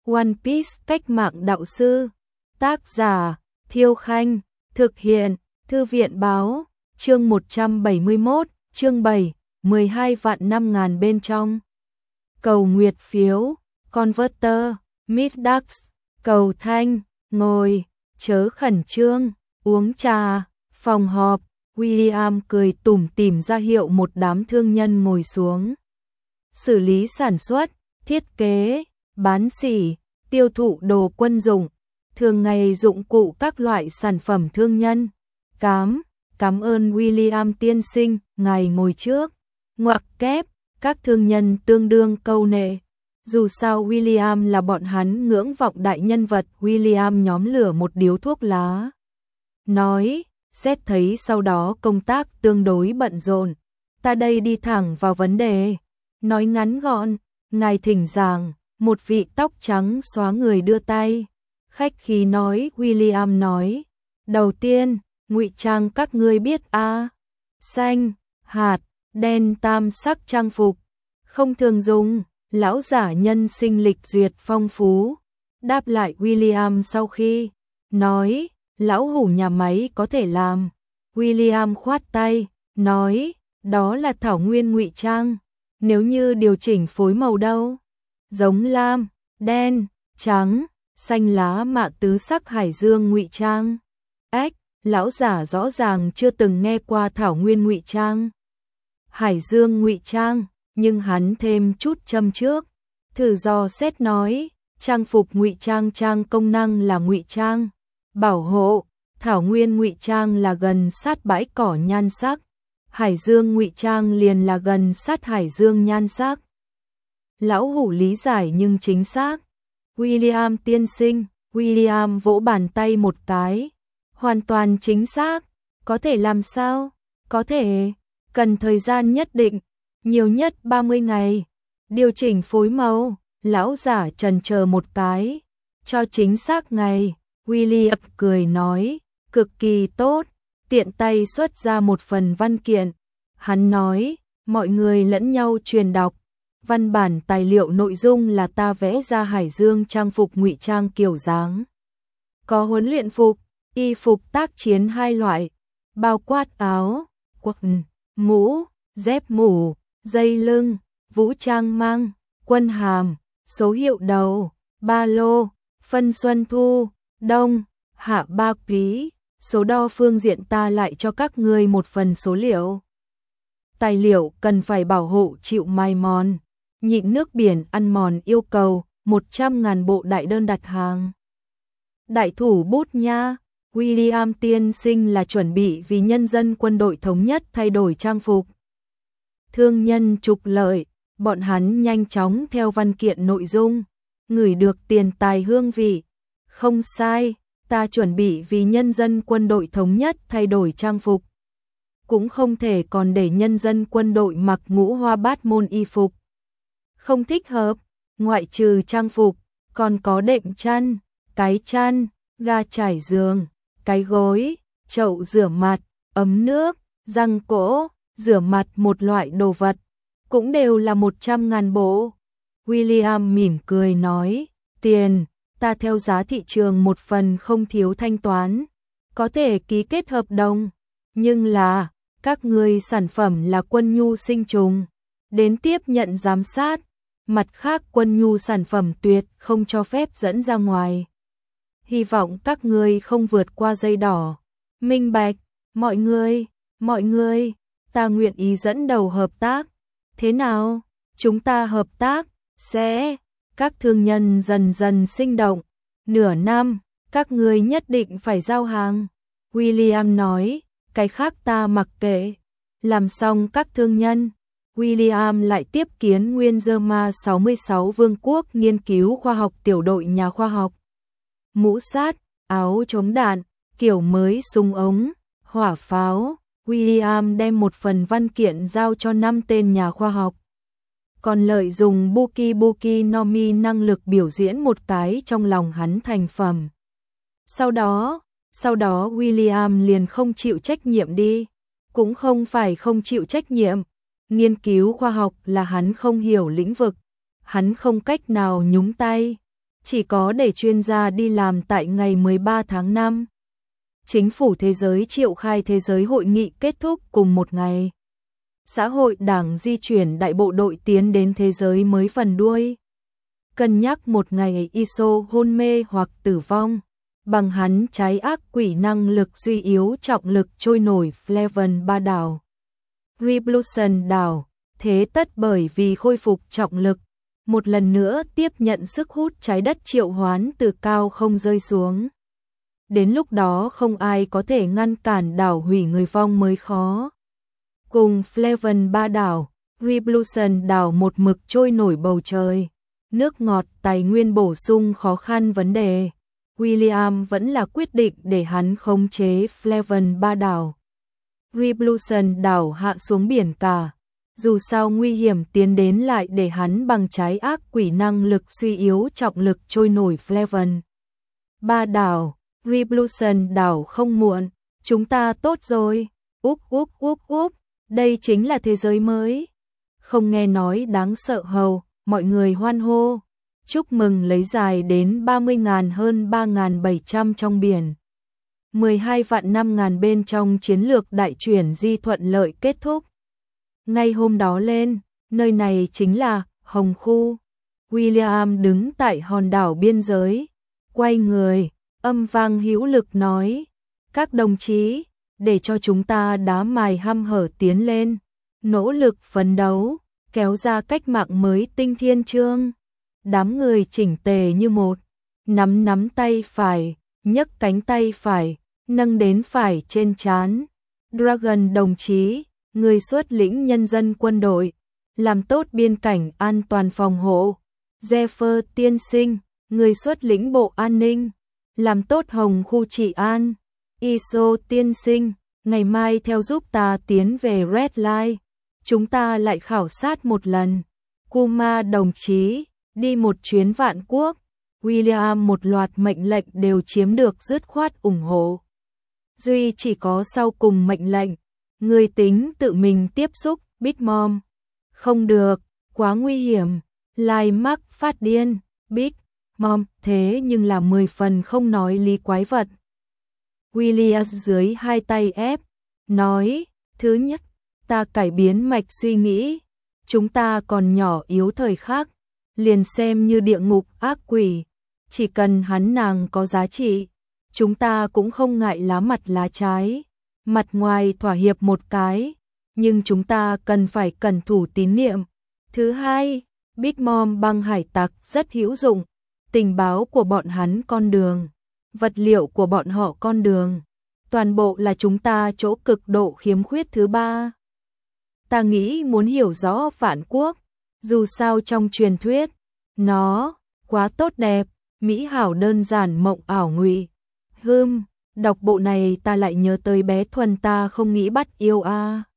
One Piece cách mạng đạo sư. Tác giả Thiêu Khanh. Thực hiện Thư viện Báo. Chương 171, chương 7, 12 vạn 5.000 bên trong. Cầu nguyệt phiếu, Converter, Middax, cầu thanh, ngồi, chớ khẩn trương, uống trà, phòng họp. William cười tủm tỉm ra hiệu một đám thương nhân ngồi xuống. Xử lý sản xuất, thiết kế, bán sỉ, tiêu thụ đồ quân dụng, thường ngày dụng cụ các loại sản phẩm thương nhân. Cảm ơn William tiên sinh, ngài ngồi trước. Ngoặc kép, các thương nhân tương đương câu nệ. Dù sao William là bọn hắn ngưỡng vọng đại nhân vật. William nhóm lửa một điếu thuốc lá. Nói, xét thấy sau đó công tác tương đối bận rộn. Ta đây đi thẳng vào vấn đề. Nói ngắn gọn, ngài thỉnh giảng. Một vị tóc trắng xóa người đưa tay. Khách khí nói, William nói. Đầu tiên, ngụy trang các ngươi biết xanh, hạt, đen tam sắc trang phục. Không thường dùng, lão giả nhân sinh lịch duyệt phong phú. Đáp lại William sau khi nói, lão hủ nhà máy có thể làm. William khoát tay, nói, đó là thảo nguyên ngụy trang. Nếu như điều chỉnh phối màu đâu? Giống lam, đen, trắng, xanh lá mạ tứ sắc hải dương ngụy trang. Lão giả rõ ràng chưa từng nghe qua thảo nguyên ngụy trang. Hải dương ngụy trang, nhưng hắn thêm chút châm trước. Thử dò xét nói, trang phục ngụy trang công năng là ngụy trang, bảo hộ, thảo nguyên ngụy trang là gần sát bãi cỏ nhan sắc, hải dương ngụy trang liền là gần sát hải dương nhan sắc. Lão hủ lý giải nhưng chính xác. William tiên sinh, William vỗ bàn tay một cái. Hoàn toàn chính xác. Có thể làm sao? Có thể. Cần thời gian nhất định. Nhiều nhất 30 ngày. Điều chỉnh phối màu. Lão giả chần chờ một cái. Cho chính xác ngày. William cười nói. Cực kỳ tốt. Tiện tay xuất ra một phần văn kiện. Hắn nói. Mọi người lẫn nhau truyền đọc. Văn bản tài liệu nội dung là ta vẽ ra hải dương trang phục ngụy trang kiểu dáng. Có huấn luyện phục, y phục tác chiến hai loại, bao quát áo, quần, mũ, dép mũ, dây lưng, vũ trang mang, quân hàm, số hiệu đầu, ba lô, phân xuân thu, đông, hạ ba quý, số đo phương diện ta lại cho các ngươi một phần số liệu. Tài liệu cần phải bảo hộ chịu mài mòn, nhịn nước biển ăn mòn, yêu cầu 100.000 bộ đại đơn đặt hàng. Đại thủ bút nha. William tiên sinh là chuẩn bị vì nhân dân quân đội thống nhất thay đổi trang phục. Thương nhân trục lợi, bọn hắn nhanh chóng theo văn kiện nội dung, ngửi được tiền tài hương vị. Không sai, ta chuẩn bị vì nhân dân quân đội thống nhất thay đổi trang phục. Cũng không thể còn để nhân dân quân đội mặc ngũ hoa bát môn y phục. Không thích hợp, ngoại trừ trang phục, còn có đệm chăn, cái chăn, ga trải giường, cái gối, chậu rửa mặt, ấm nước, răng cỗ, rửa mặt một loại đồ vật, cũng đều là 100.000 bộ. William mỉm cười nói, tiền, ta theo giá thị trường một phần không thiếu thanh toán, có thể ký kết hợp đồng, nhưng là, các ngươi sản phẩm là quân nhu sinh trùng, đến tiếp nhận giám sát. Mặt khác quân nhu sản phẩm tuyệt không cho phép dẫn ra ngoài. Hy vọng các ngươi không vượt qua dây đỏ. Minh bạch, mọi người, ta nguyện ý dẫn đầu hợp tác. Thế nào? Chúng ta hợp tác, sẽ. Các thương nhân dần dần sinh động. Nửa năm, các ngươi nhất định phải giao hàng. William nói, cái khác ta mặc kệ. Làm xong các thương nhân. William lại tiếp kiến Nguyên Germa 66 Vương quốc nghiên cứu khoa học tiểu đội nhà khoa học. Mũ sát, áo chống đạn, kiểu mới súng ống, hỏa pháo. William đem một phần văn kiện giao cho 5 tên nhà khoa học. Còn lợi dùng Buki no Mi năng lực biểu diễn một cái trong lòng hắn thành phẩm. Sau đó William liền không chịu trách nhiệm đi. Cũng không phải không chịu trách nhiệm. Nghiên cứu khoa học là hắn không hiểu lĩnh vực, hắn không cách nào nhúng tay. chỉ có để chuyên gia đi làm tại ngày 13 tháng 5. Chính phủ thế giới triệu khai thế giới hội nghị kết thúc cùng một ngày. Xã hội đảng di chuyển đại bộ đội tiến đến thế giới mới phần đuôi. Cân nhắc một ngày ISO hôn mê hoặc tử vong. Bằng hắn trái ác quỷ năng lực suy yếu trọng lực trôi nổi Fleven ba đảo. Revolution đảo. Thế tất bởi vì khôi phục trọng lực. Một lần nữa tiếp nhận sức hút trái đất triệu hoán từ cao không rơi xuống. Đến lúc đó không ai có thể ngăn cản đảo hủy người vong mới khó. Cùng Fleven ba đảo, Revolution đảo một mực trôi nổi bầu trời. Nước ngọt tài nguyên bổ sung khó khăn vấn đề. William vẫn là quyết định để hắn khống chế Fleven ba đảo. Revolution đảo hạ xuống biển cả. Dù sao nguy hiểm tiến đến lại để hắn bằng trái ác quỷ năng lực suy yếu trọng lực trôi nổi Fleven ba đảo. Revolution đảo không muộn, chúng ta tốt rồi. Úp úp úp úp, đây chính là thế giới mới. Không nghe nói đáng sợ hầu, mọi người hoan hô. Chúc mừng lấy dài đến 30.000 hơn 3.700 trong biển. 12 vạn 5.000 bên trong chiến lược đại chuyển di thuận lợi kết thúc. Ngay hôm đó lên, nơi này chính là Hồng Khu. William đứng tại hòn đảo biên giới, quay người, âm vang hữu lực nói: các đồng chí, để cho chúng ta đá mài hăm hở tiến lên, nỗ lực phấn đấu, kéo ra cách mạng mới tinh thiên chương. Đám người chỉnh tề như một, nắm tay phải, nhấc cánh tay phải, nâng đến phải trên trán. Dragon đồng chí, người xuất lĩnh nhân dân quân đội, làm tốt biên cảnh an toàn phòng hộ. Zephyr tiên sinh, người xuất lĩnh bộ an ninh, làm tốt Hồng Khu trị an. ISO tiên sinh, ngày mai theo giúp ta tiến về Red Line, chúng ta lại khảo sát một lần. Kuma đồng chí, đi một chuyến vạn quốc. William một loạt mệnh lệnh đều chiếm được dứt khoát ủng hộ. Duy chỉ có sau cùng mệnh lệnh, người tính tự mình tiếp xúc Big Mom. Không được, quá nguy hiểm. Lai Mark phát điên, Big Mom, thế nhưng là 10 phần không nói lý quái vật. William dưới hai tay ép, nói: thứ nhất, ta cải biến mạch suy nghĩ, chúng ta còn nhỏ yếu thời khắc, liền xem như địa ngục ác quỷ, chỉ cần hắn nàng có giá trị, chúng ta cũng không ngại lá mặt lá trái, mặt ngoài thỏa hiệp một cái, nhưng chúng ta cần phải cẩn thủ tín niệm. Thứ hai, Big Mom băng hải tặc rất hữu dụng, tình báo của bọn hắn con đường, vật liệu của bọn họ con đường, toàn bộ là chúng ta chỗ cực độ khiếm khuyết. Thứ ba, ta nghĩ muốn hiểu rõ Vạn Quốc, dù sao trong truyền thuyết, nó quá tốt đẹp, mỹ hảo đơn giản mộng ảo ngụy. Đọc bộ này ta lại nhớ tới bé Thuần ta không nghĩ bắt yêu a.